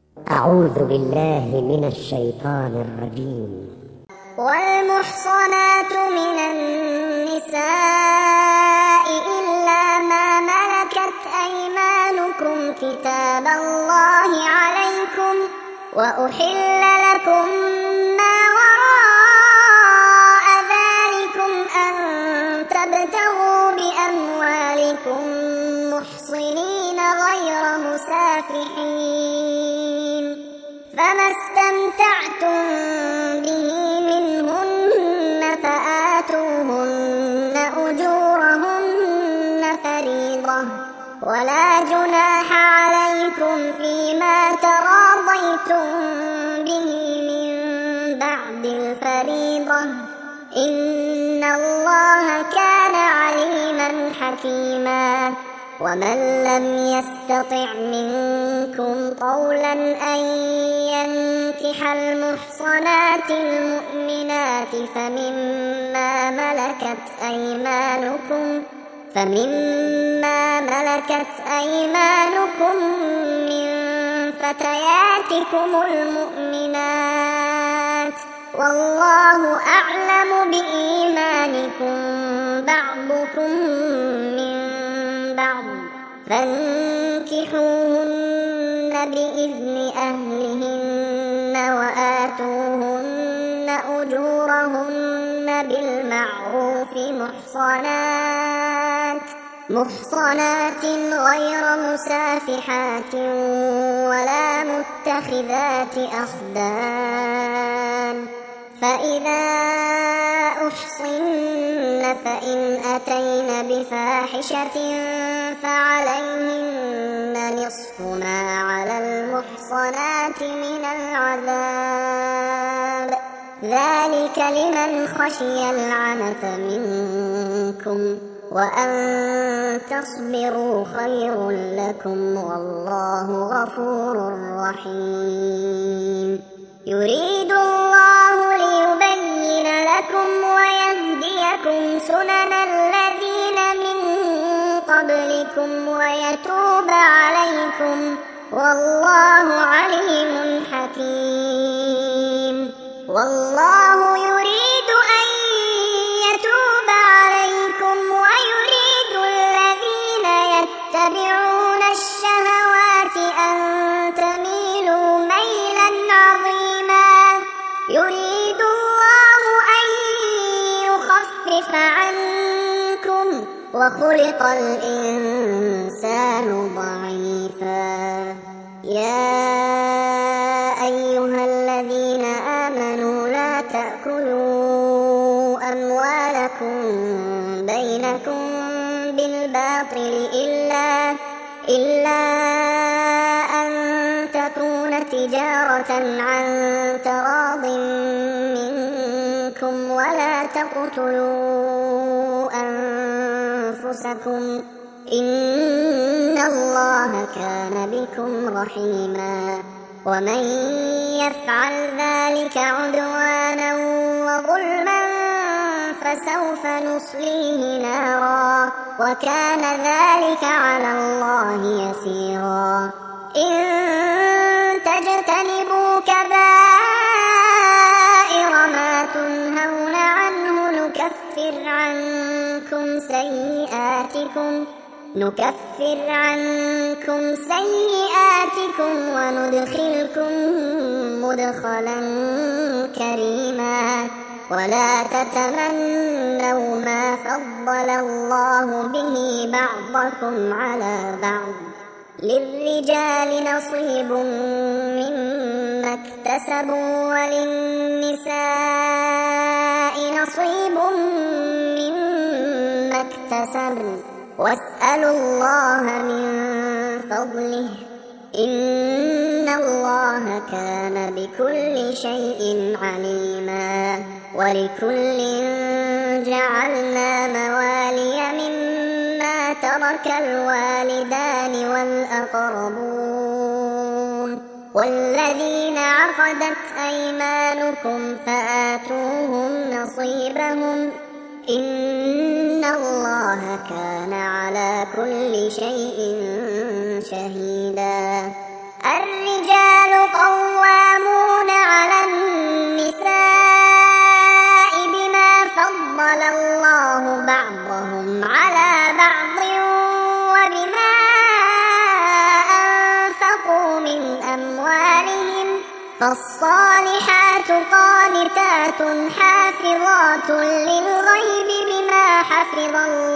أعوذ بالله من الشيطان الرجيم. والمحصنات من النساء إلا ما ملكت أيمانكم كتاب الله عليكم، وأحل لكم ما وراء ذلكم أن تبتغوا بأموالكم محصنين غير مسافحين، فما استمتعتم به منهن فآتوهن أجورهن فريضة، ولا جناح عليكم فيما تراضيتم به من بعد الفريضة، إن الله كان عليما حكيما. ومن لم يستطع منكم طولا أن ينكح المحصنات المؤمنات فمما ملكت أيمانكم من فتياتكم المؤمنات، والله أعلم بإيمانكم بعضكم من بعض، فانكحوهن بإذن أهلهن وآتوهن أجورهن بالمعروف محصنات غير مسافحات ولا متخذات أخدان، فإذا أحصن فإن أتين بفاحشة فعليهن نصف ما على المحصنات من العذاب، ذلك لمن خشي العنت منكم، وأن تصبروا خير لكم والله غفور رحيم. يريد الله ليبين لكم ويهديكم سنن الذين من قبلكم ويتوب عليكم، والله عليم حكيم. والله يريد أن يتوب عليكم ويريد الذين يتبعون الشهوات أن تميلوا ميلا عظيما. يريد الله أن يخفف عنكم وخلق الإنسان ضعيفا. يا أيها الذين آمنوا لا تأكلوا أموالكم بينكم بالباطل إلا أن تكون تجارة عن تراض منكم، ولا تقتلوا أنفسكم إن الله كان بكم رحيما. ومن يفعل ذلك عدوانا وظلما فسوف نصليه نارا، وكان ذلك على الله يسيرا. إن تجتنبوا كبائر ما تنهون عنه نكفر عنكم سيئاتكم وندخلكم مدخلا كريما. ولا تتمنوا ما فضل الله به بعضكم على بعض، للرجال نصيب مما اكتسبوا وللنساء نصيب مما اكتسبن، واسألوا الله من فضله إن الله كان بكل شيء عليما. ولكل جعلنا موالي مما ترك الوالدان والأقربون والذين عقدت أيمانكم فآتوهم نصيبهم إن الله كان على كل شيء شهيدا. الرجال أموالهم فالصالحات قانتات حافظات للغيب بما حفظ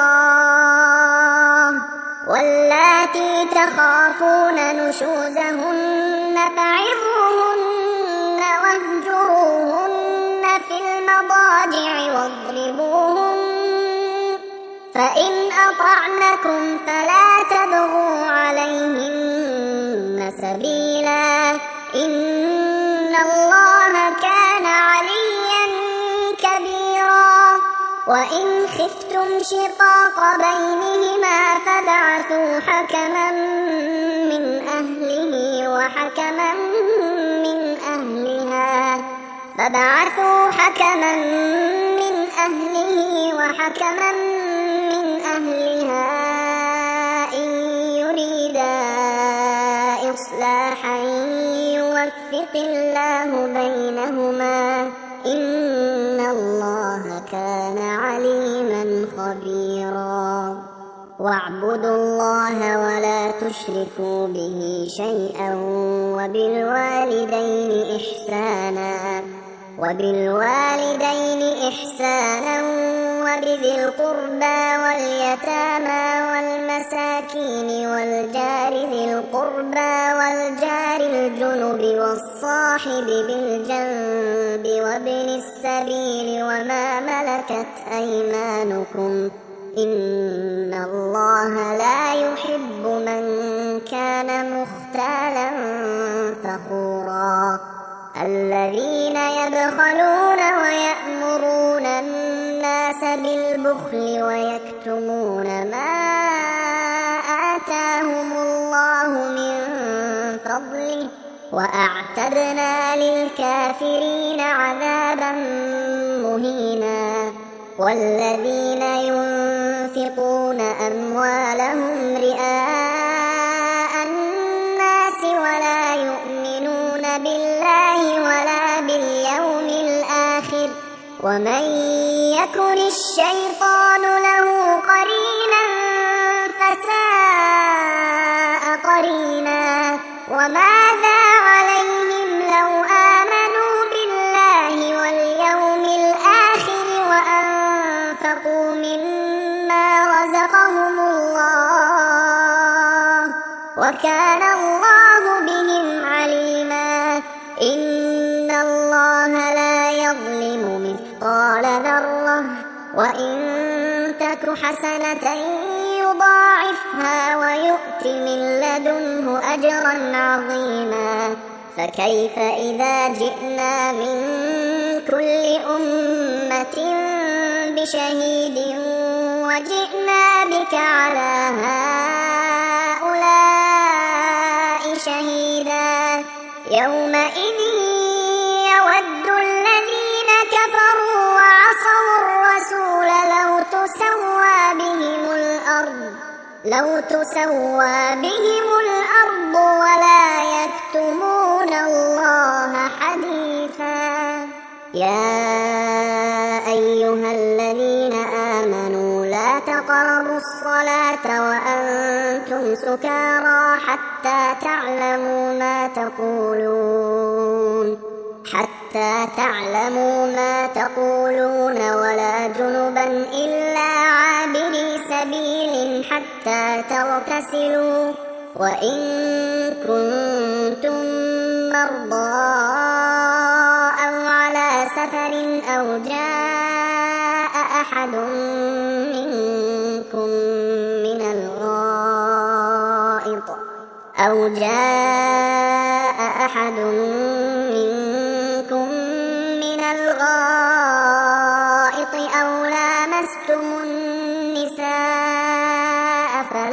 الله واللاتي تخافون نشوزهن فعظوهن واهجروهن في المضاجع واضربوهن فإن أطعنكم فلا تبغوا عليهن سبيلا إن الله كان عليا كبيرا وإن خفتم شقاق بينهما فابعثوا حكما من أهله وحكما من أهلها إن يريدا إصلاحا يوفق الله بينهما إن الله كان عليما خبيرا واعبدوا الله ولا تشركوا به شيئا وبالوالدين إحسانا وبذي القربى واليتامى والمساكين والجار ذي القربى والجار الجنب والصاحب بالجنب وابن السبيل وما ملكت أيمانكم إن الله لا يحب من كان مختالا فخورا الذين يبخلون ويأمرون الناس بالبخل ويكتمون ما آتاهم الله من فضله وأعتدنا للكافرين عذابا مهينا والذين ينفقون أموالهم رئاء الناس ولا يؤمنون بالله ولا باليوم الآخر ومن يكن الشيطان له قرينا فساء قرينا وماذا عليهم لو آمنوا بالله واليوم الآخر وأنفقوا مما رزقهم الله وكان الله بهم عليما إن الله لا يظلم مثقال ذرة وإن تك حسنة يضاعفها ويؤت من لدنه أجرا عظيما فكيف إذا جئنا من كل أمة بشهيد وجئنا بك على هؤلاء شهيدا يومئذ يود الذين كفروا وعصوا الرسول لو تسوى بهم الأرض ولا يكتمون الله حديثا يا أيها الذين آمنوا لا تقربوا الصلاة وأنتم سكارى حتى تعلموا ما تقولون ولا جنبا إلا عابري سبيل حتى تغتسلوا وإن كنتم مرضى أو على سفر أو جاء أحد منكم من الغائط أو لامستم النساء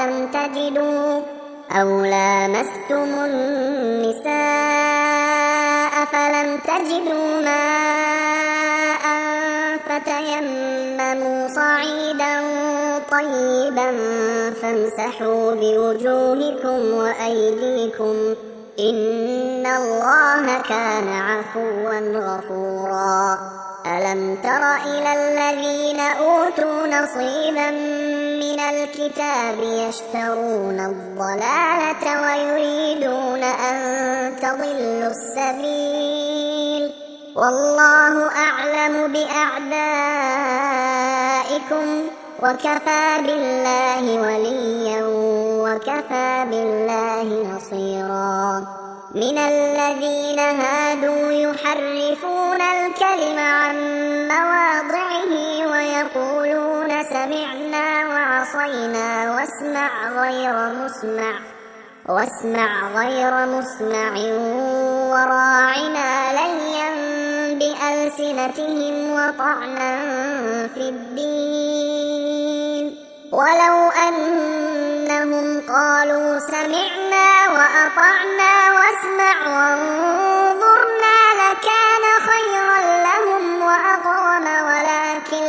فلم تجدوا ماء فتيمموا صعيدا طيبا فامسحوا بوجوهكم وأيديكم إن الله كان عفوا غفورا ألم تر إلى الذين أوتوا نصيبا من الكتاب يشترون الضلالة ويريدون أن تضلوا السبيل والله أعلم بأعدائكم وكفى بالله وليا وكفى بالله نصيرا من الذين هادوا يحرفون الكلم عن مواضعه ويقولون سمعنا وعصينا واسمع غير مسمع وراعنا ليا بألسنتهم وطعنا في الدين ولو أنهم قالوا سمعنا وأطعنا واسمع وانظرنا لكان خيرا لهم وأقوم ولكن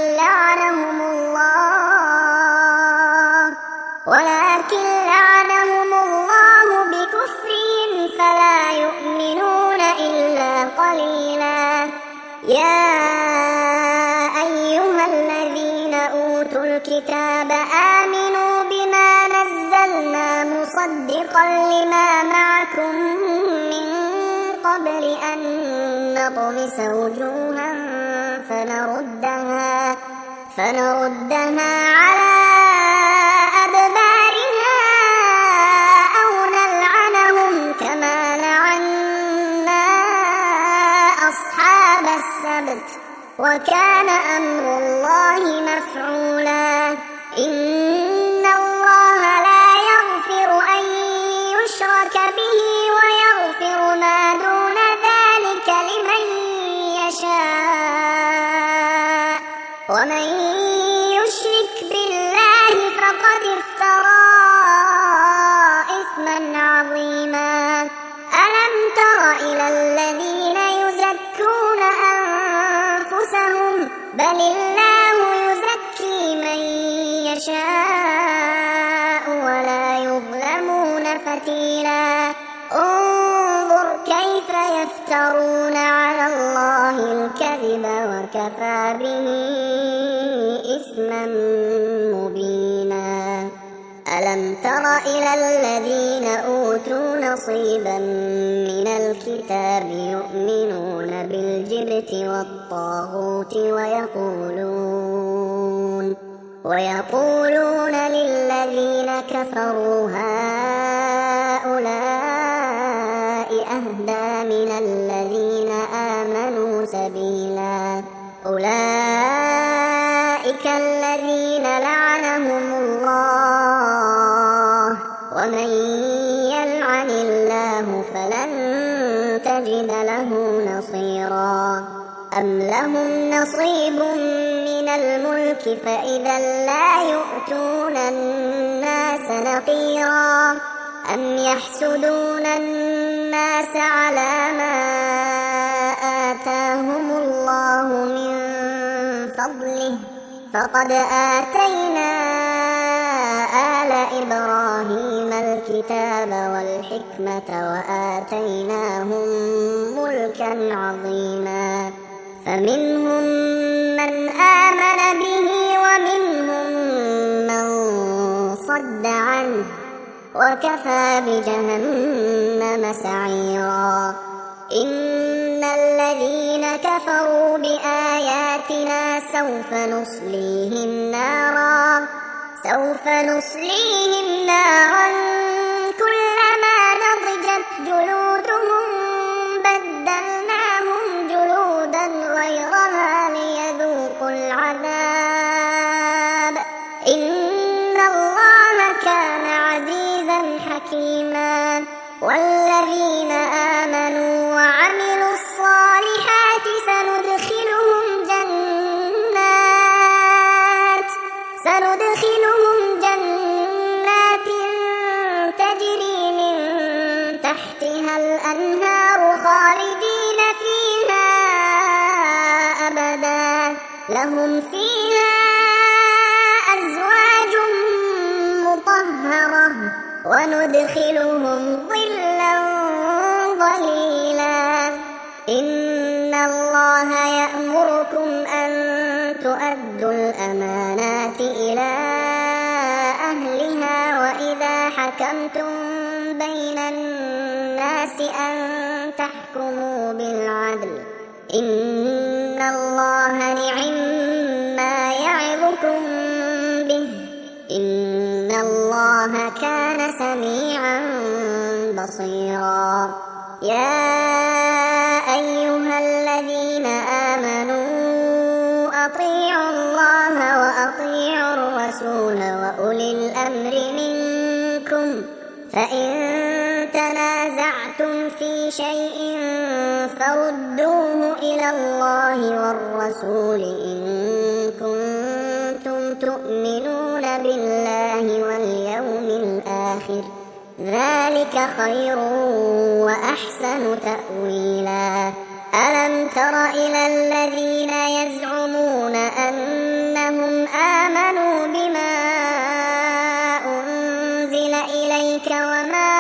لعنهم الله بكفرهم فلا يؤمنون إلا قليلا يا أيها الذين أوتوا الكتاب آمنوا بما نزلنا مصدقا لما معكم من قبل أن نطمس وجوها فنردها على أدبارها أو نلعنهم كما لعنا أصحاب السبت وكان أمر الله مفعولا إن الله لا يغفر أن يشرك به ويغفر ما دون ذلك لمن يشاء ومن يشرك بالله فقد افترى إثما عظيما ألم تر إلى الذين يزكون أنفسهم بل الله يزكي من يشاء ولا يظلمون فتيلا انظر كيف يفترون على الله الكذب وكفى به إثما مبينا ألم تر إلى الذين أوتوا نصيبا من الكتاب يؤمنون بالجبت والطاغوت ويقولون للذين كفروا هؤلاء أهدى من الذين آمنوا سبيلا أولئك الذين لعنهم الله ومن يلعن الله فلن تجد له نصيرا أم لهم نصيب من الملك فإذا لا يؤتون الناس نقيرا أم يحسدون الناس على ما آتاهم الله من فضله فقد آتينا آل إبراهيم الكتاب والحكمة وآتيناهم ملكا عظيما فمنهم من آمن به ومنهم من صد عنه وكفى بجهنم سعيرا إن الذين كفروا بآياتنا سوف نصليهم نارا كلما نضجت جلودهم بدلناهم جلودا غيرها ليذوقوا العذاب إن الله كان عزيزا حكيما والذين آمنوا وعملوا الصالحات سندخلهم جنات تجري من تحتها الأنهار خالدين فيها أبدا لهم فيها أزواج مطهرة وندخلهم ظلا ظليلا إن الله يأمركم أن تؤدوا الأمانات إلى أهلها وإذا حكمتم بين الناس أن تحكموا بالعدل إن الله نعما يعظكم به إن الله كان سميعا بصيرا. يا أيها الذين آمنوا أطيعوا الله وأطيعوا الرسول وأولي الأمر منكم فإن تنازعتم في شيء فردوه إلى الله والرسول إن كنتم تؤمنون بالله واليوم الآخر ذلك خير وأحسن تأويلا. ألم تر إلى الذين يزعمون أنهم آمنوا بما أنزل إليك وما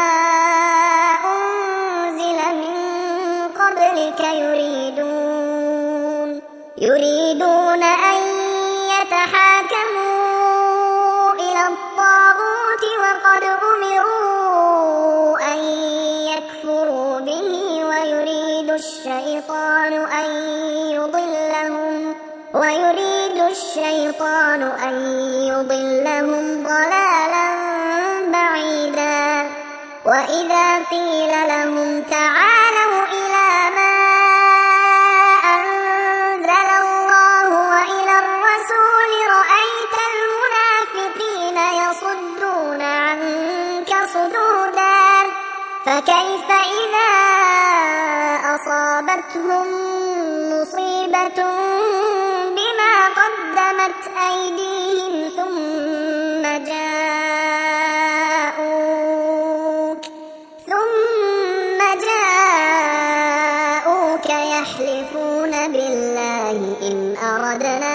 أنزل من قبلك يريدون أن يتحاكموا إلى الطاغوت وقد أمروا أن يكفروا به ويريد الشيطان أن يضلهم ضلالا بعيدا. وإذا قيل لهم تعالوا إلى ما أنزل الله وإلى الرسول رأيت المنافقين يصدون عنك صدودا. فكيف إذا أصابتهم مصيبة بما قدمت أيديهم ثم جاءوك يحلفون بالله إن أردنا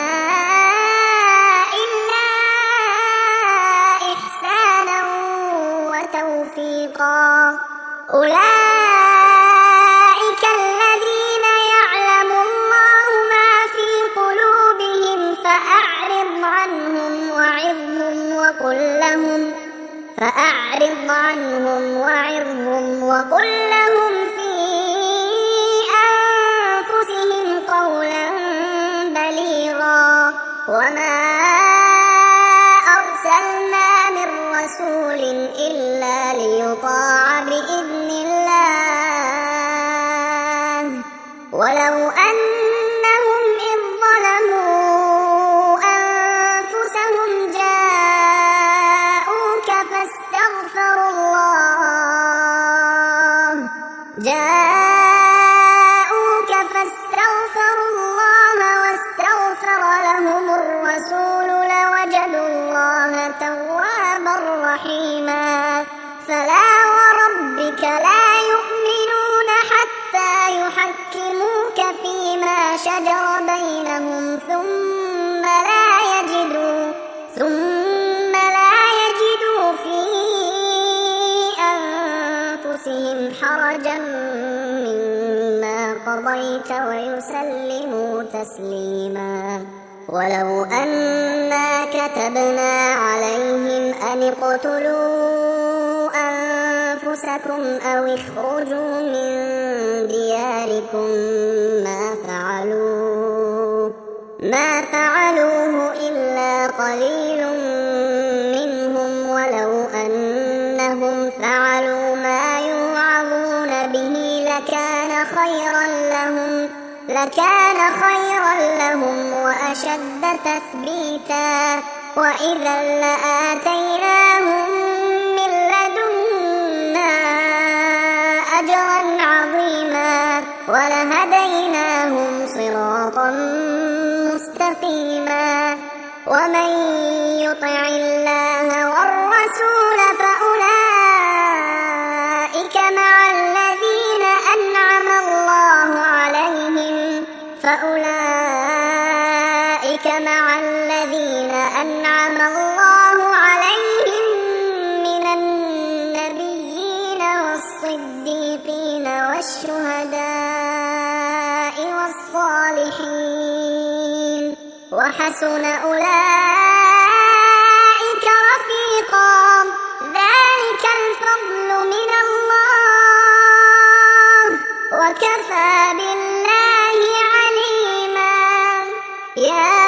إلا إحسانا وتوفيقا. أولئك الذين يعلم الله ما في قلوبهم فأعرض عنهم وقل لهم في أنفسهم قولا بليغا. وما أرسلنا من رسول إلا ليطاع بإذن الله ولو أنهم إذ ظلموا أنفسهم جاءوك فاستغفروا الله واستغفر لهم الرسول لوجدوا الله توابا رحيما. فلا وربك لا يؤمنون حتى يحكموك فيما شجر بينهم ثم لا يجدوا في أنفسهم حرجا مما قضيت ويسلموا تسليما. ولو أنا كتبنا عليهم أن اقتلوا أنفسكم أو اخرجوا من دياركم ما فعلوه إلا قليل منهم ولو أنهم فعلوا ما يوعظون به لكان خيرا لهم وأشد تثبيتا. وإذا لآتيناهم من لدنا أجرا عظيما ولهديناهم صراطا مستقيما. ومن يطع الله والرسول فأولئك مع الذين أنعم الله عليهم من النبيين والصديقين والشهداء والصالحين وحسن أولئك رفيقا. ذلك الفضل من الله وكفى بالله عليما. يا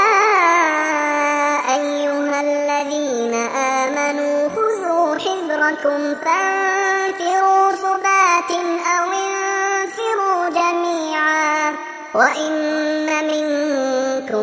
أيها الذين آمنوا خذوا حذركم فانفروا ثبات أو انفروا جميعا وإن منكم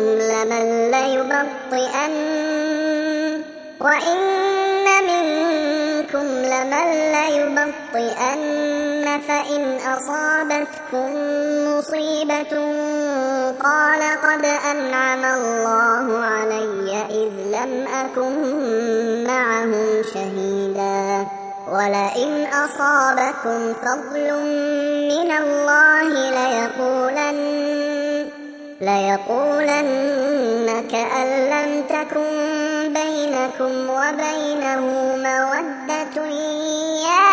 لمن ليبطئن فإن أصابتكم مصيبة قال قد أنعم الله علي إذ لم أكن معهم شهيدا ولئن أصابكم فضل من الله ليقولن كأن لم تكن بينكم وبينه مودة يا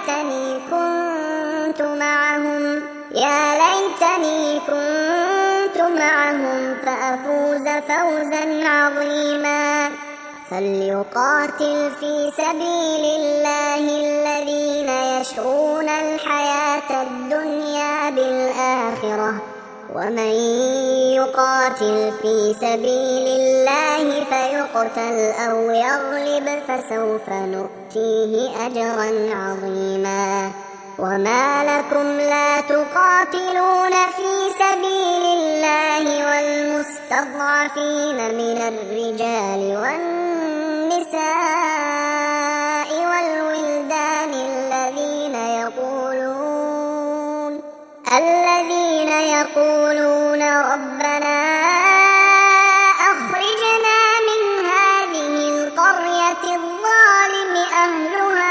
ليتني كنت معهم فأفوز فوزا عظيما. فليقاتل في سبيل الله الذين يشرون الحياة الدنيا بالآخرة ومن يقاتل في سبيل الله فيقتل أو يغلب فسوف نؤتيه أجرا عظيما. وما لكم لا تقاتلون في سبيل الله والمستضعفين من الرجال والنساء والولدان الذين يقولون ربنا أخرجنا من هذه القرية الظالم أهلها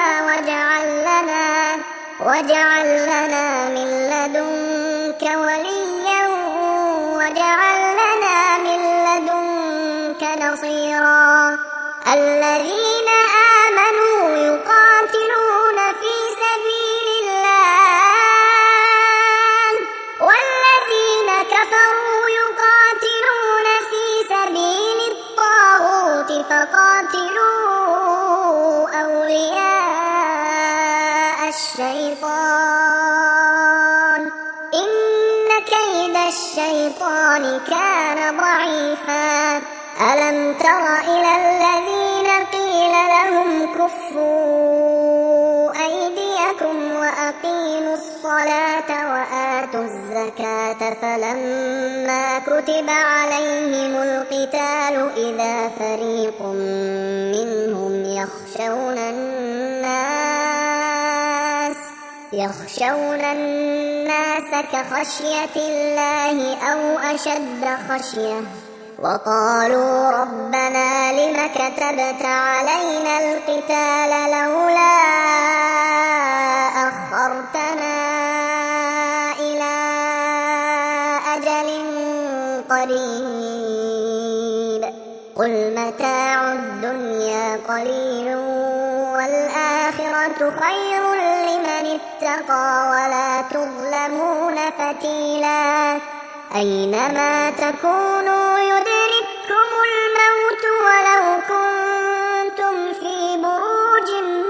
واجعل لنا من لدنك وليا واجعل لنا من لدنك نصيرا. الذين آمنوا يقاتلون في سبيل الله والذين كفروا يقاتلون في سبيل الطاغوت فقاتلوا أولياء الشيطان إن كيد الشيطان كان ضعيفا. ألم تر إلى الذين قيل لهم كفوا أيديكم وأقيموا الصلاة وآتوا الزكاة فلما كتب عليهم القتال إذا فريق منهم يخشون الناس كخشية الله أو أشد خشية وقالوا ربنا لم كتبت علينا القتال لولا أخرتنا إلى أجل قريب قل متاع الدنيا قليل والآخرة خير لمن اتقى ولا تظلمون فتيلا. أينما تكونوا يدرككم الموت ولو كنتم في بروج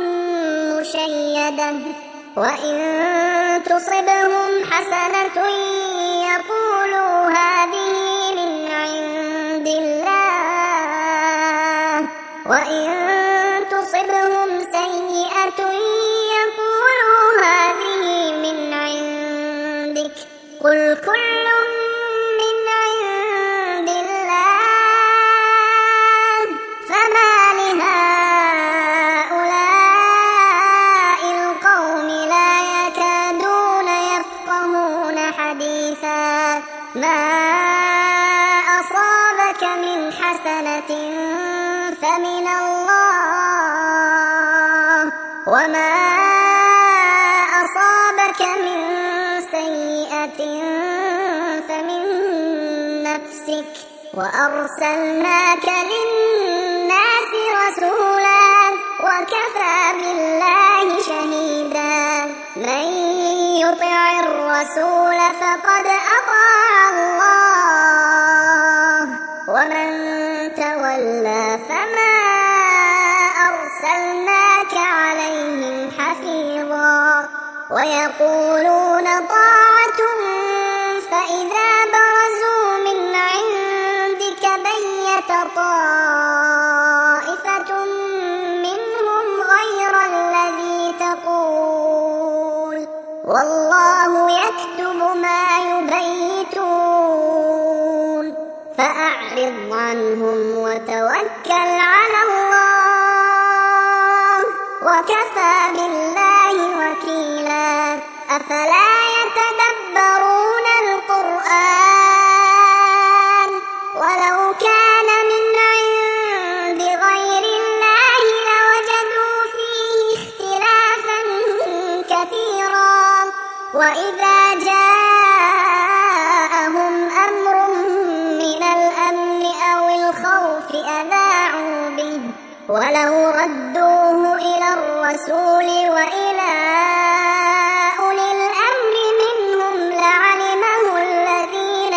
مشيدة وإن تصبهم حسنة يقولوا هذه من عند الله وإن تصبهم سيئة يقولوا هذه من عندك قل كل من عند الله فما لهؤلاء القوم لا يكادون يفقهون حديثا. ما أصابك من حسنة فمن الله وما أصابك من سيئة فمن نفسك وأرسلناك للناس رسولا وكفى بالله شهيدا. من يطع الرسول فقد أطاع الله ومن تولى فما أرسلناك عليهم حفيظا. ويقولون طاعة وكفى بالله وكيلا. أفلا يتدبرون القرآن ولو كان من عند غير الله لوجدوا فيه اختلافا كثيرا. وإذا جاءهم أمر من الأمن أو الخوف أذاعوا به ولو ردوه إلى الرسول وإلى أولي الأمر منهم لعلمه الذين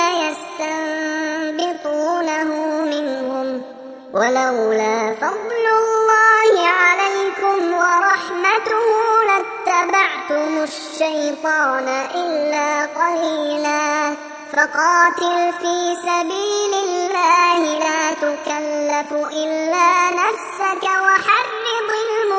يستنبطونه منهم ولولا فضل الله عليكم ورحمته لاتبعتم الشيطان إلا قليلا. فقاتل في سبيل الله لا تكلف إلا نفسك وحرض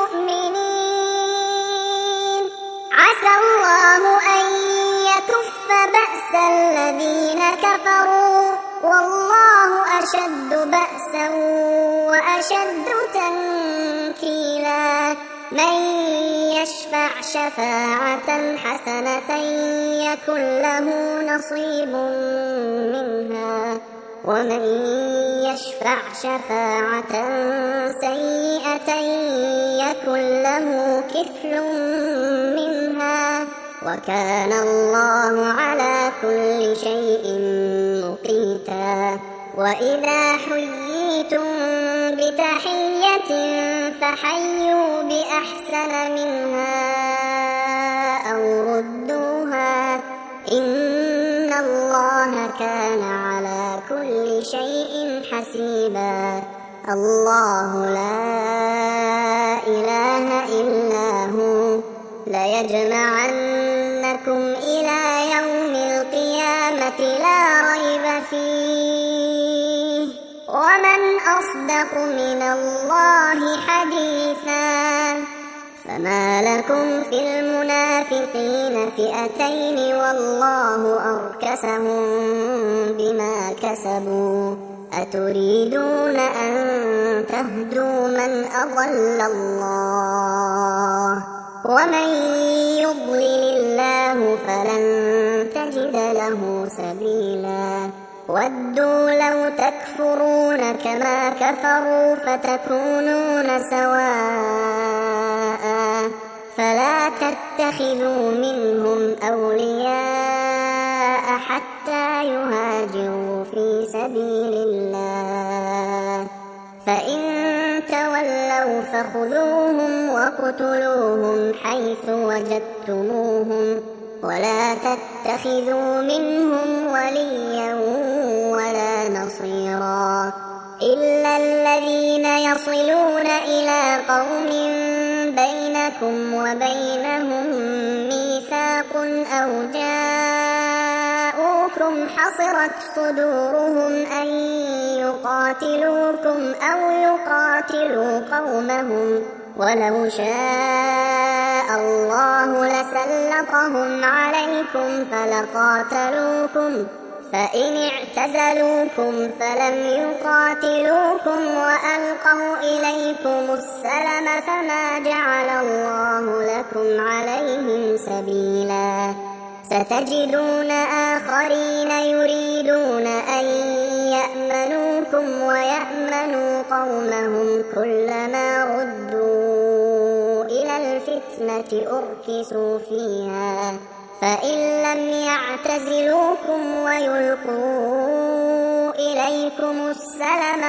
المؤمنين. عسى الله أن يكف بأس الذين كفروا والله أشد بأسا وأشد تنكيلا. من يشفع شفاعة حسنة يكن له نصيب منها ومن يشفع شفاعة سيئة يكن له كفل منها وكان الله على كل شيء مقيتا. وإذا حييتم بتحية فحيوا بأحسن منها أو ردوها إن الله كان على كل شيء حسيبا. الله لا إله إلا هو ليجمعنكم إلى يوم القيامة لا ريب فيه ومن أصدق من الله حديثا. فما لكم في المنافقين فئتين والله أركسهم بما كسبوا أتريدون أن تهدوا من أضل الله ومن يضلل الله فلن تجد له سبيلا. ودوا لو تكفرون كما كفروا فتكونون سواء فلا تتخذوا منهم أولياء حتى يهاجروا في سبيل الله فإن تولوا فخذوهم واقتلوهم حيث وجدتموهم ولا تتخذوا منهم وليا ولا نصيرا إلا الذين يصلون إلى قوم بينكم وبينهم ميثاق أو جاءوكم حصرت صدورهم أن يقاتلوكم أو يقاتلوا قومهم ولو شاء الله لسلطهم عليكم فلقاتلوكم فإن اعتزلوكم فلم يقاتلوكم وألقوا إليكم السلم فما جعل الله لكم عليهم سبيلا. ستجدون آخرين يريدون أن يأمنوكم ويأمنوا قومهم كلما ردوا إلى الفتنة أركسوا فيها فإن لم يعتزلوكم ويلقوا إليكم السلم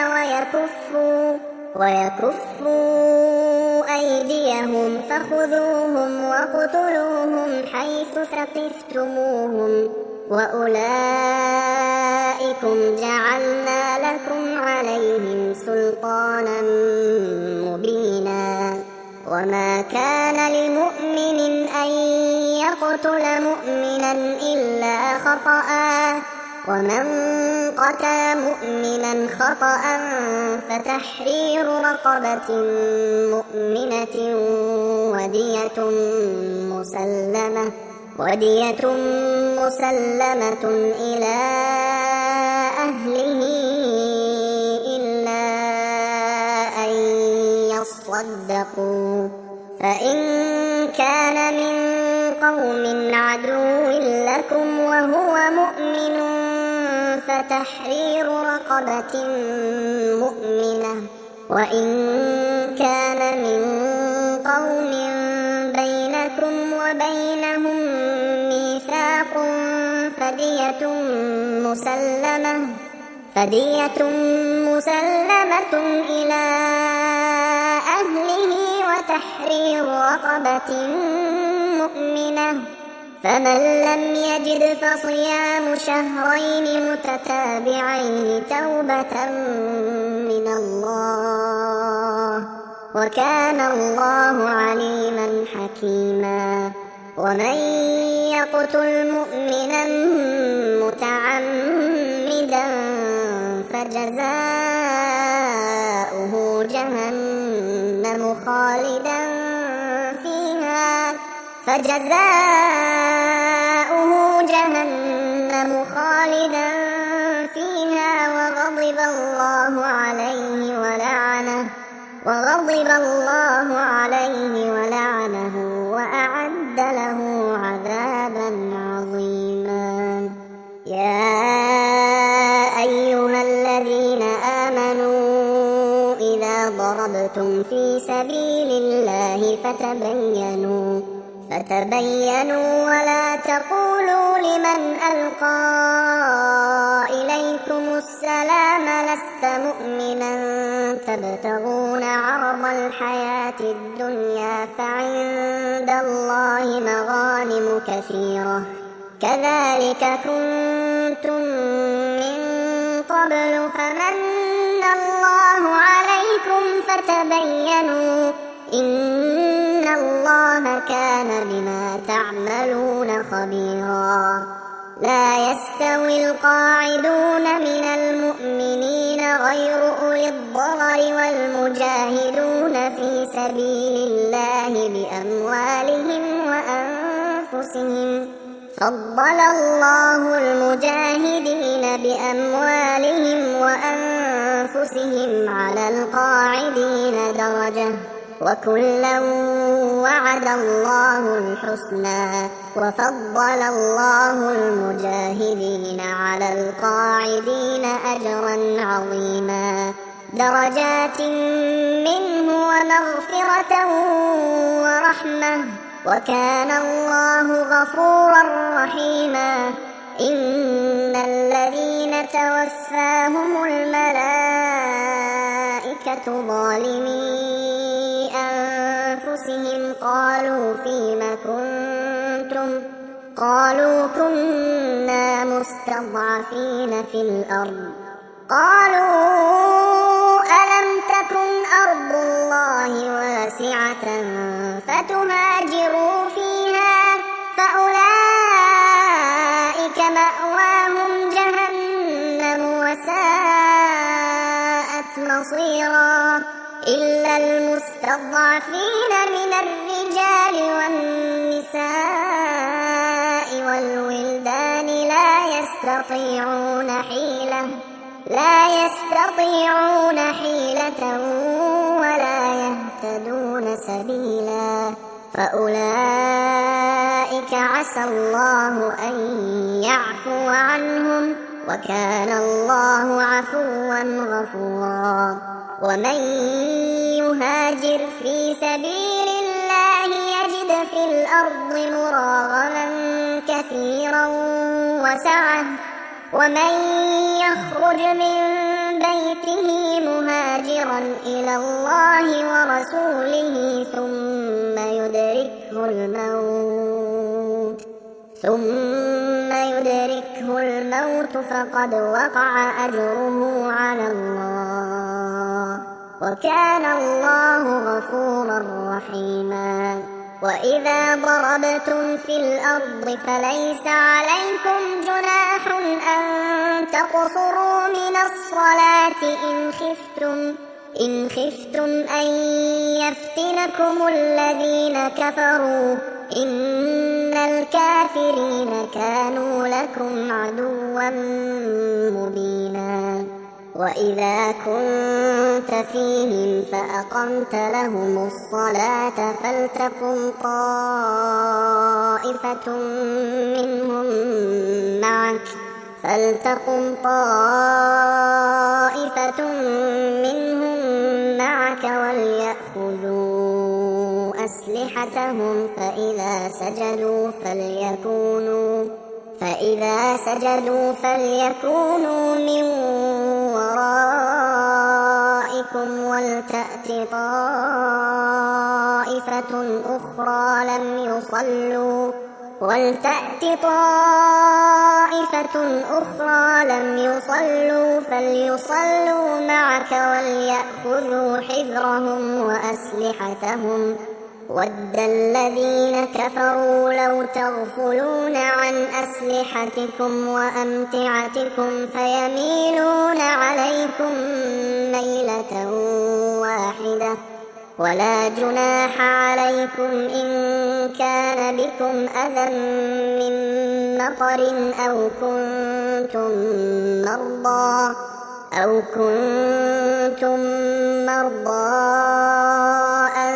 ويكفوا أيديهم فخذوهم وقتلوهم حيث ثقفتموهم وأولئكم جعلنا لكم عليهم سلطانا مبينا. وما كان لمؤمن أن يقتل مؤمنا إلا خطأ ومن قتل مؤمنا خطأ فتحرير رقبة مؤمنة ودية مسلمة إلى أهله إلا أن يصدقوا فإن كان من قوم عدو لكم وهو مؤمن فتحرير رقبة مؤمنة، وإن كان من قوم بينكم وبينهم ميثاق فدية مسلمة إلى أهله وتحرير رقبة مؤمنة، فمن لم يجد فصيام شهرين متتابعين توبة من الله، وكان الله عليما حكيما. ومن يقتل مؤمنا متعمدا فجزاؤه جهنم خالدا فيها وغضب الله عليه ولعنه وأعد له عذابا عظيما. يا أيها الذين آمنوا إذا ضربتم في سبيل الله فتبينوا ولا تقولوا لمن ألقى إليكم السلام لست مؤمنا تبتغون عرض الحياة الدنيا فعند الله مغانم كثيرة كذلك كنتم من قبل فمن الله عليكم فتبينوا إن الله كان بما تعملون خبيرا. لا يستوي القاعدون من المؤمنين غير أولي الضرر والمجاهدون في سبيل الله بأموالهم وأنفسهم، فضل الله المجاهدين بأموالهم وأنفسهم على القاعدين درجة، وكلا وعد الله الحسنى، وفضل الله المجاهدين على القاعدين أجرا عظيما، درجات منه ومغفرة ورحمة، وكان الله غفورا رحيما. إن الذين توفاهم الملائكة ظالمي أنفسهم قالوا فيم كنتم قالوا كنا مستضعفين في الأرض قالوا ألم تكن أرض الله واسعة فتهاجروا فيها فأولئك مأواهم جهنم وساءت مصيرا. إلا المستضعفين من الرجال والنساء والولدان لا يستطيعون حيلة ولا يهتدون سبيلا، فأولئك عسى الله أن يعفو عنهم، وكان الله عفوا غفورا. ومن يهاجر في سبيل الله يجد في الأرض مراغما كثيرا وسعة، ومن يخرج من بيته مهاجرا إلى الله ورسوله ثم يدركه الموت فقد وقع أجره على الله، وكان الله غفورا رحيما. وإذا ضربتم في الأرض فليس عليكم جناح أن تقصروا من الصلاة إن خفتم أن يفتنكم الذين كفروا إن الكافرين كانوا لكم عدوا مبينا. وإذا كنت فيهم فأقمت لهم الصلاة فلتقم طائفة منهم معك وليأخذوا أسلحتهم فإذا سجدوا فليكونوا من ورائكم ولتأت طائفة أخرى لم يصلوا فليصلوا معك وليأخذوا حذرهم وأسلحتهم ود الذين كفروا لو تغفلون عن أسلحتكم وأمتعتكم فيميلون عليكم ميلة واحدة ولا جناح عليكم إن كان بكم أذى من مطر أو كنتم مرضى أن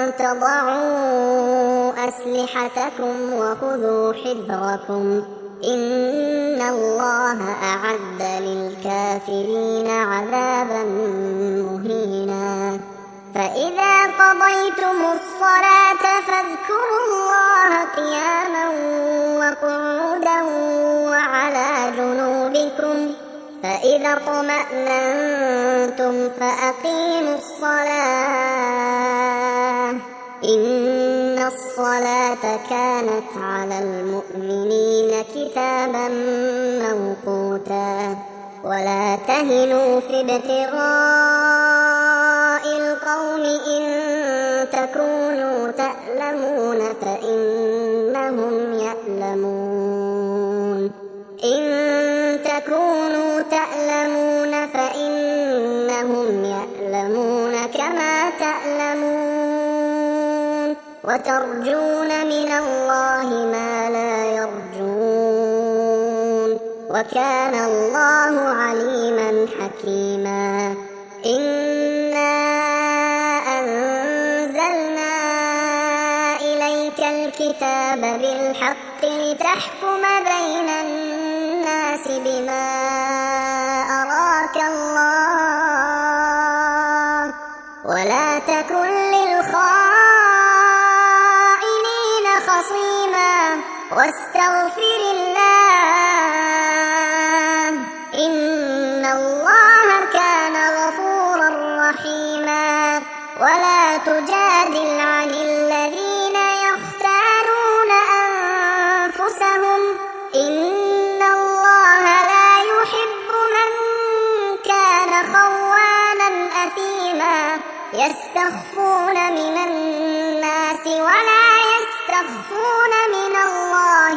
تضعوا أسلحتكم وخذوا حذركم إن الله أعد للكافرين عذابا مهينا فإذا قضيتم الصلاة فاذكروا الله قياما وقعودا وعلى جنوبكم فإذا اطمأننتم فأقيموا الصلاة إن الصلاة كانت على المؤمنين كتابا موقوتا ولا تهنوا في ابتغاء القوم إن تكونوا تألمون فإنهم يألمون كما تألمون وترجون من الله ما لا يرجون وكان الله عليما حكيما إنا أنزلنا إليك الكتاب بالحق لتحكم بين الناس بما أراك الله ولا تكن للخائنين خصيما واستغفر الله إن الله كان غفورا رحيما ولا تجادل عن الذين يختارون أنفسهم إن الله لا يحب من كان خوانا أثيما يستخفون من الناس ولا يستخفون من الله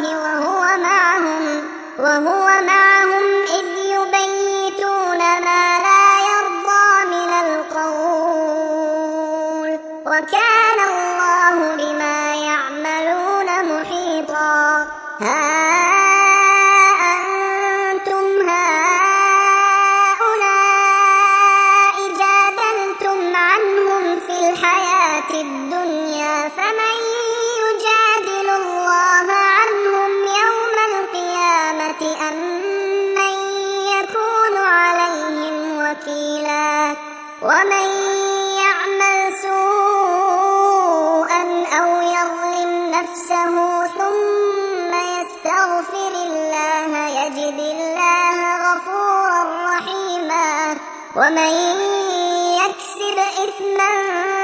وهو معهم إذ يبيتون ما لا يرضى من القول وكان الله بما يعملون محيطا ها أنتم هؤلاء جادلتم عنهم في الحياة الدنيا فمن يجادل الله عنهم يوم القيامة أم من يكون عليهم وكيلا ومن يعمل سوءا أو يظلم نفسه ثم يستغفر الله يجد الله غفورا رحيما ومن يكسب إثما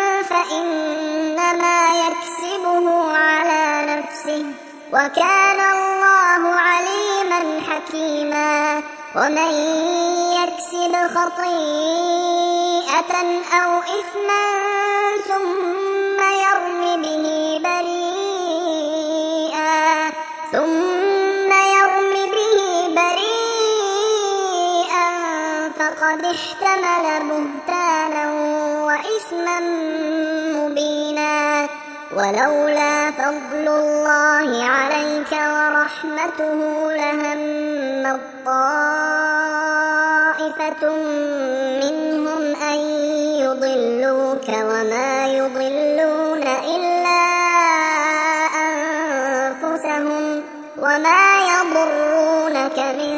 فإنما يكسبه على نفسه وكان الله عليما حكيما ومن يكسب خطيئة أو إثما ثم يرم به بريئا فقد احتمل بهتانا وإثما مبينا ولولا فضل الله عليك ورحمته لهم طائفة منهم أن يضلوك وما يضلون إلا أنفسهم وما يضرونك من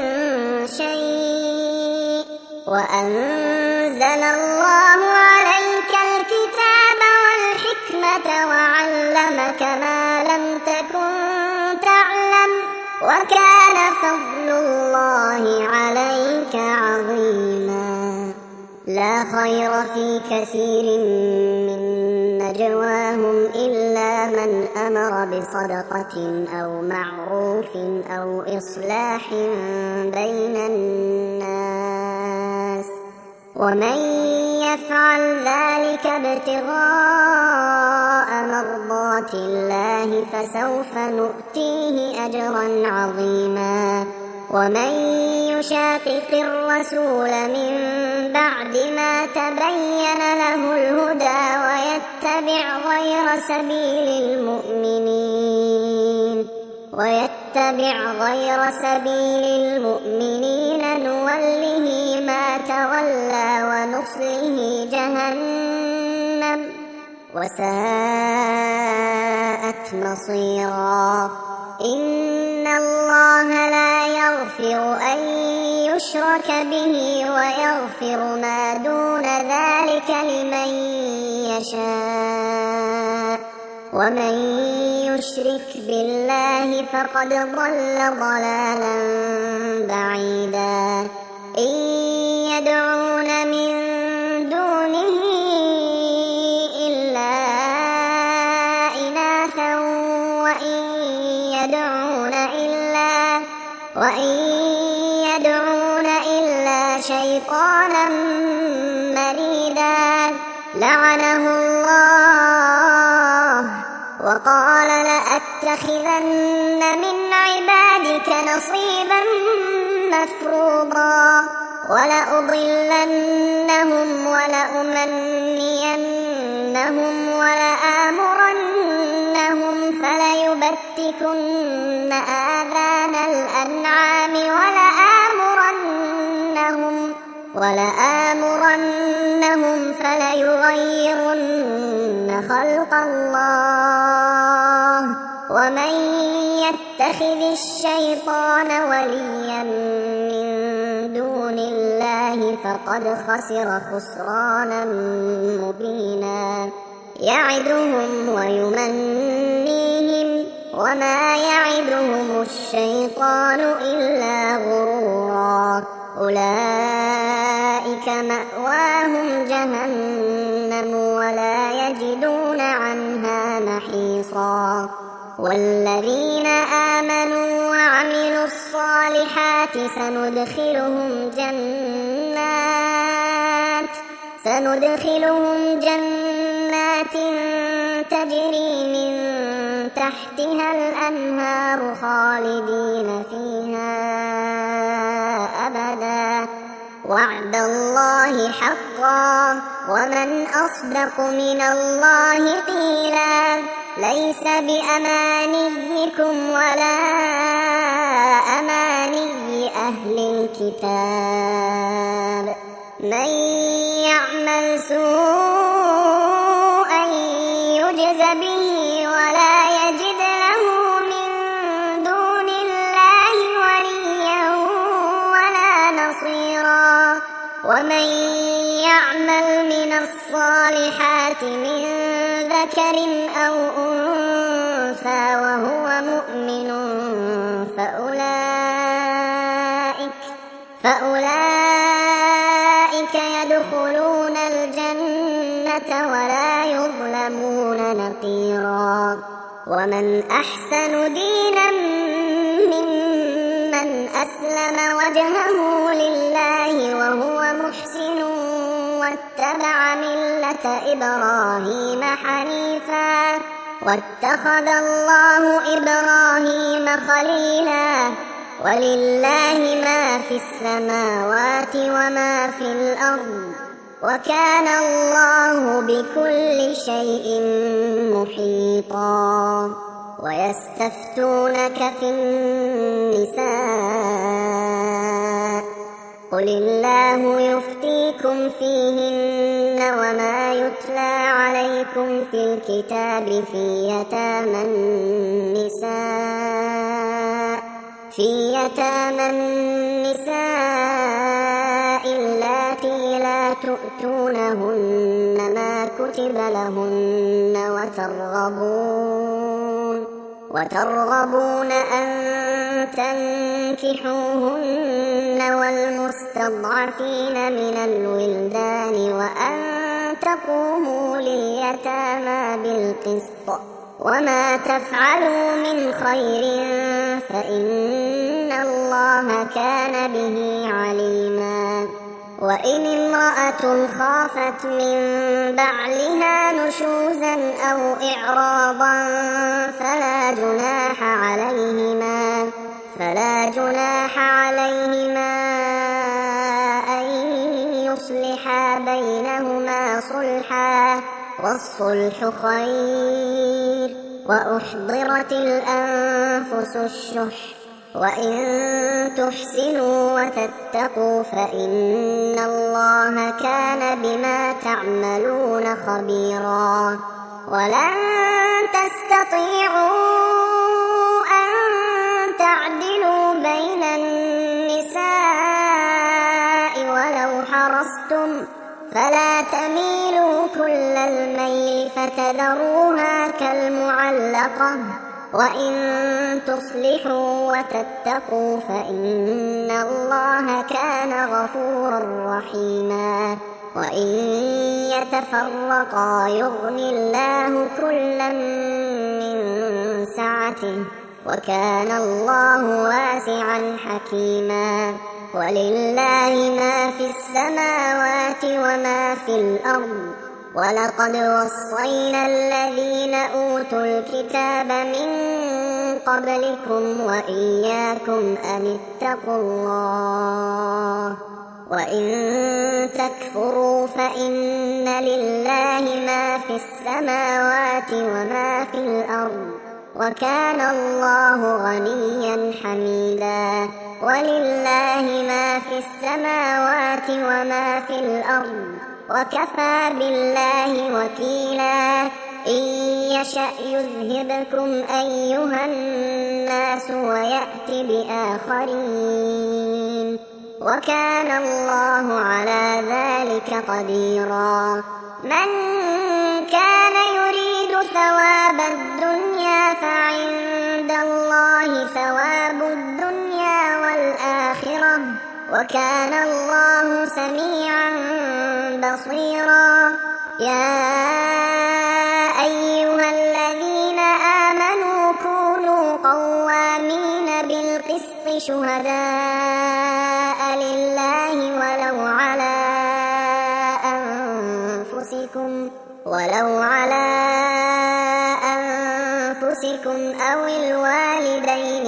شيء وأنزل الله عليك الكتاب والحكمة وعلمك ما لم تكن تعلم وكان فضل الله عليك عظيما لا خير في كثير من نجواهم إلا من أمر بصدقة أو معروف أو إصلاح بين الناس ومن يفعل ذلك ابتغاء مرضات الله فسوف نؤتيه أجرا عظيما ومن يشاقق الرسول من بعد ما تبين له الهدى ويتبع غير سبيل المؤمنين نوله ما تولى ونصله جهنم وساءت مصيرا إن الله لا يغفر أن يشرك به ويغفر ما دون ذلك لمن يشاء ومن يشرك بالله فقد ضل ضلالا بعيدا إن يدعون من دونه إلا إناثا وإن يدعون إلا شيطانا مريدا لعنه الله وقال لأتخذن من عبادك نصيبا مفروضا ولأضلنهم ولأمنينهم ولآمرنهم فليبتكن آذان الأنعام ولآمرنهم فليغيرن خلق الله ومن يتخذ الشيطان وليا من دون الله فقد خسر خسرانا مبينا يعدهم ويمنيهم وما يعدهم الشيطان إلا غرورا أولئك مأواهم جهنم ولا يجدون عنها محيصا والذين آمنوا وعملوا الصالحات سندخلهم جنات تجري من تحتها الأنهار خالدين فيها أبدا وعد الله حقا ومن أصدق من الله قيلا ليس بأمانيكم ولا أماني أهل الكتاب من يعمل سوءا يجز به ولا يجد له من دون الله وليا ولا نصيرا ومن يعمل من الصالحات من ذكر أو أنثى وهو مؤمن فأولئك يدخلون الجنة ولا يظلمون نقيرا ومن أحسن دينا ممن أسلم وجهه لله وهو محسن واتبع ملة إبراهيم حنيفا واتخذ الله إبراهيم خليلا ولله ما في السماوات وما في الأرض وكان الله بكل شيء محيطا ويستفتونك في النساء قل الله يفتيكم فيهن وما يتلى عليكم في الكتاب في يتامى النساء اللاتي لا تؤتونهن ما كتب لهن وترغبون أن تنكحوهن والمستضعفين من الولدان وأن تقوموا لليتامى بالقسط وما تفعلوا من خير فإن الله كان به عليما. وإن امرأة خافت من بعلها نشوزا أو إعراضا فلا جناح عليهما أن يصلحا بينهما صلحا والصلح خير. وأحضرت الأنفس الشح وإن تحسنوا وتتقوا فإن الله كان بما تعملون خبيرا. ولن تستطيعوا أن تعدلوا بين النساء ولو حرصتم فلا تميلوا كل الميل فتذروها كالمعلقة. وإن تصلحوا وتتقوا فإن الله كان غفورا رحيما. وإن يتفرقا يغني الله كلا من سعته وكان الله واسعا حكيما. ولله ما في السماوات وما في الأرض ولقد وصينا الذين أوتوا الكتاب من قبلكم وإياكم أن اتقوا الله. وإن تكفروا فإن لله ما في السماوات وما في الأرض وكان الله غنيا حميدا. ولله ما في السماوات وما في الأرض وكفى بالله وكيلا. إن يشأ يذهبكم أيها الناس ويأت بآخرين وكان الله على ذلك قديرا. من كان يريد ثواب الدنيا فعند الله ثواب الدنيا والآخرة وكان الله سميعا بصيرا. يا أيها الذين آمنوا كونوا قوامين بالقسط شهداء لله ولو على أنفسكم أو الوالدين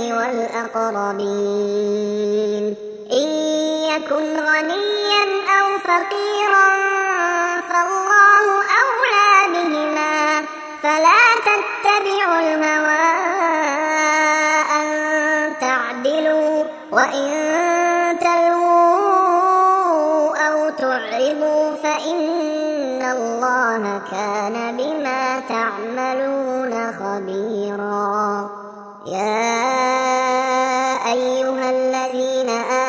والأقربين. إن يكن غنيا أو فقيرا فالله أولى بهما فلا تتبعوا الهوى أن تعدلوا وإن تلووا أو تعرضوا فإن الله كان بما تعملون خبيرا. يا أيها الذين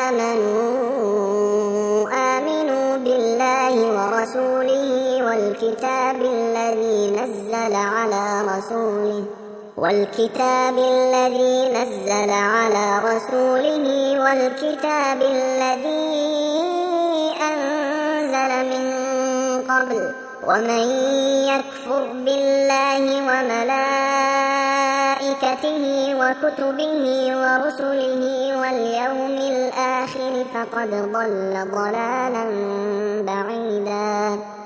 آمنوا بالله ورسوله والكتاب الذي نزل على رسوله والكتاب الذي أنزل من قبل. ومن يكفر بالله وملائكته وكتبه ورسله واليوم الآخر فقد ضل ضلالا بعيدا.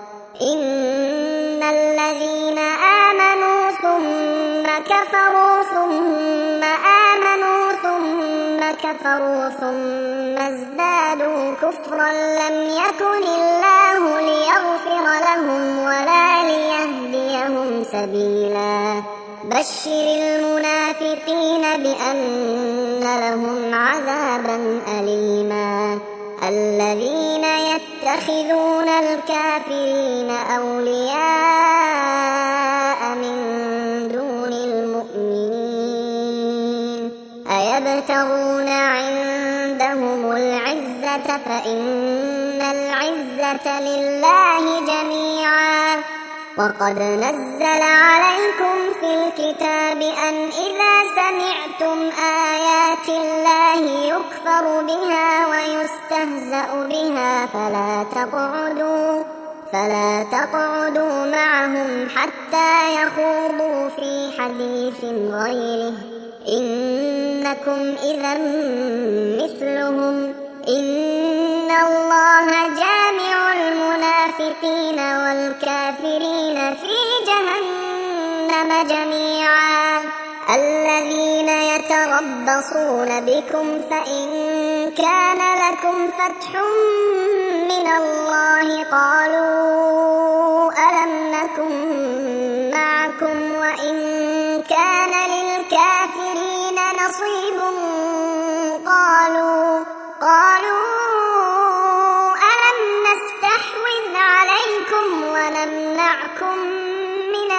إن الذين آمنوا ثم كفروا ثم آمنوا ثم كفروا ثم ازدادوا كفرا لم يكن الله ليغفر لهم ولا ليهديهم سبيلا. بشر المنافقين بأن لهم عذابا أليما. الذين يتخذون الكافرين أولياء من دون المؤمنين أيبتغون عندهم العزة فإن العزة لله جميعا وقد نزل عليكم في الكتاب أن إذا سمعتم آيات الله يكفر بها ويستهزأ بها فلا تقعدوا معهم حتى يخوضوا في حديث غيره إنكم إذا مثلهم إن الله جامع المنافقين والكافرين في جهنم جميعا الذين يتربصون بكم فإن كان لكم فتح من الله قالوا ألم نكن معكم وإن كان للكافرين نصيب قالوا ألم نستحوذ عليكم ونمنعكم من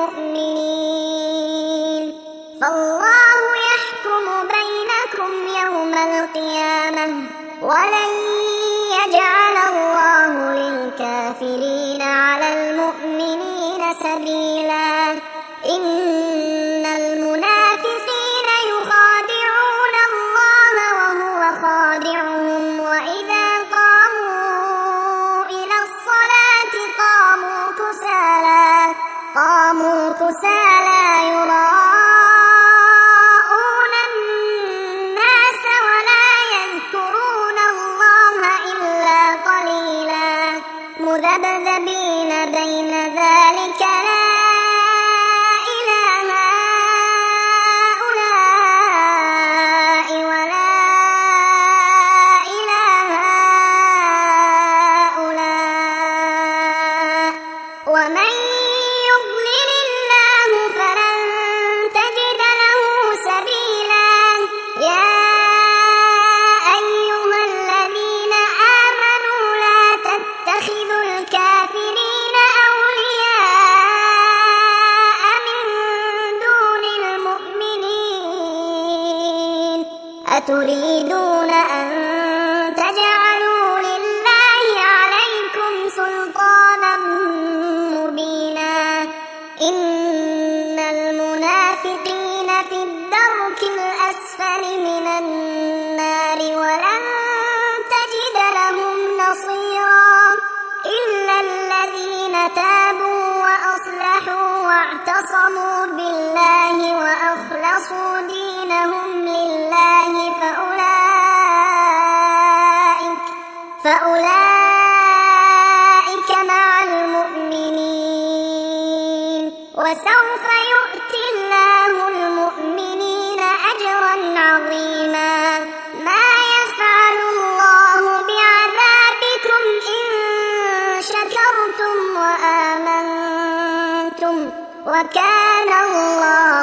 المؤمنين فالله يحكم بينكم يوم القيامة ولن يجعل الله للكافرين على المؤمنين سبيلا إن المنافقين يخادعون الله وهو خادعهم وإذا قاموا إلى الصلاة قاموا كسالى يراءون الناس ولا يذكرون الله إلا قليلا مذبذبين بين ذلك لا إله هؤلاء ولا إله هؤلاء ومن يضلل الله فلن تجد له سبيلا يا أيها الذين آمنوا لا تتخذوا الكافرين أولياء من دون المؤمنين أتريدون أن تجعلوا لله عليكم سلطانا مبينا إن المنافقين في الدرك الأسفل من النار ولن تجد لهم نصيرا إلا الذين تابوا وأصلحوا واعتصموا بالله وأخلصوا دينهم لله فأولئك مع المؤمنين وسوف يؤتي الله المؤمنين أجرا عظيما ما يفعل الله بعذابكم إن شكرتم وآمنتم وكان الله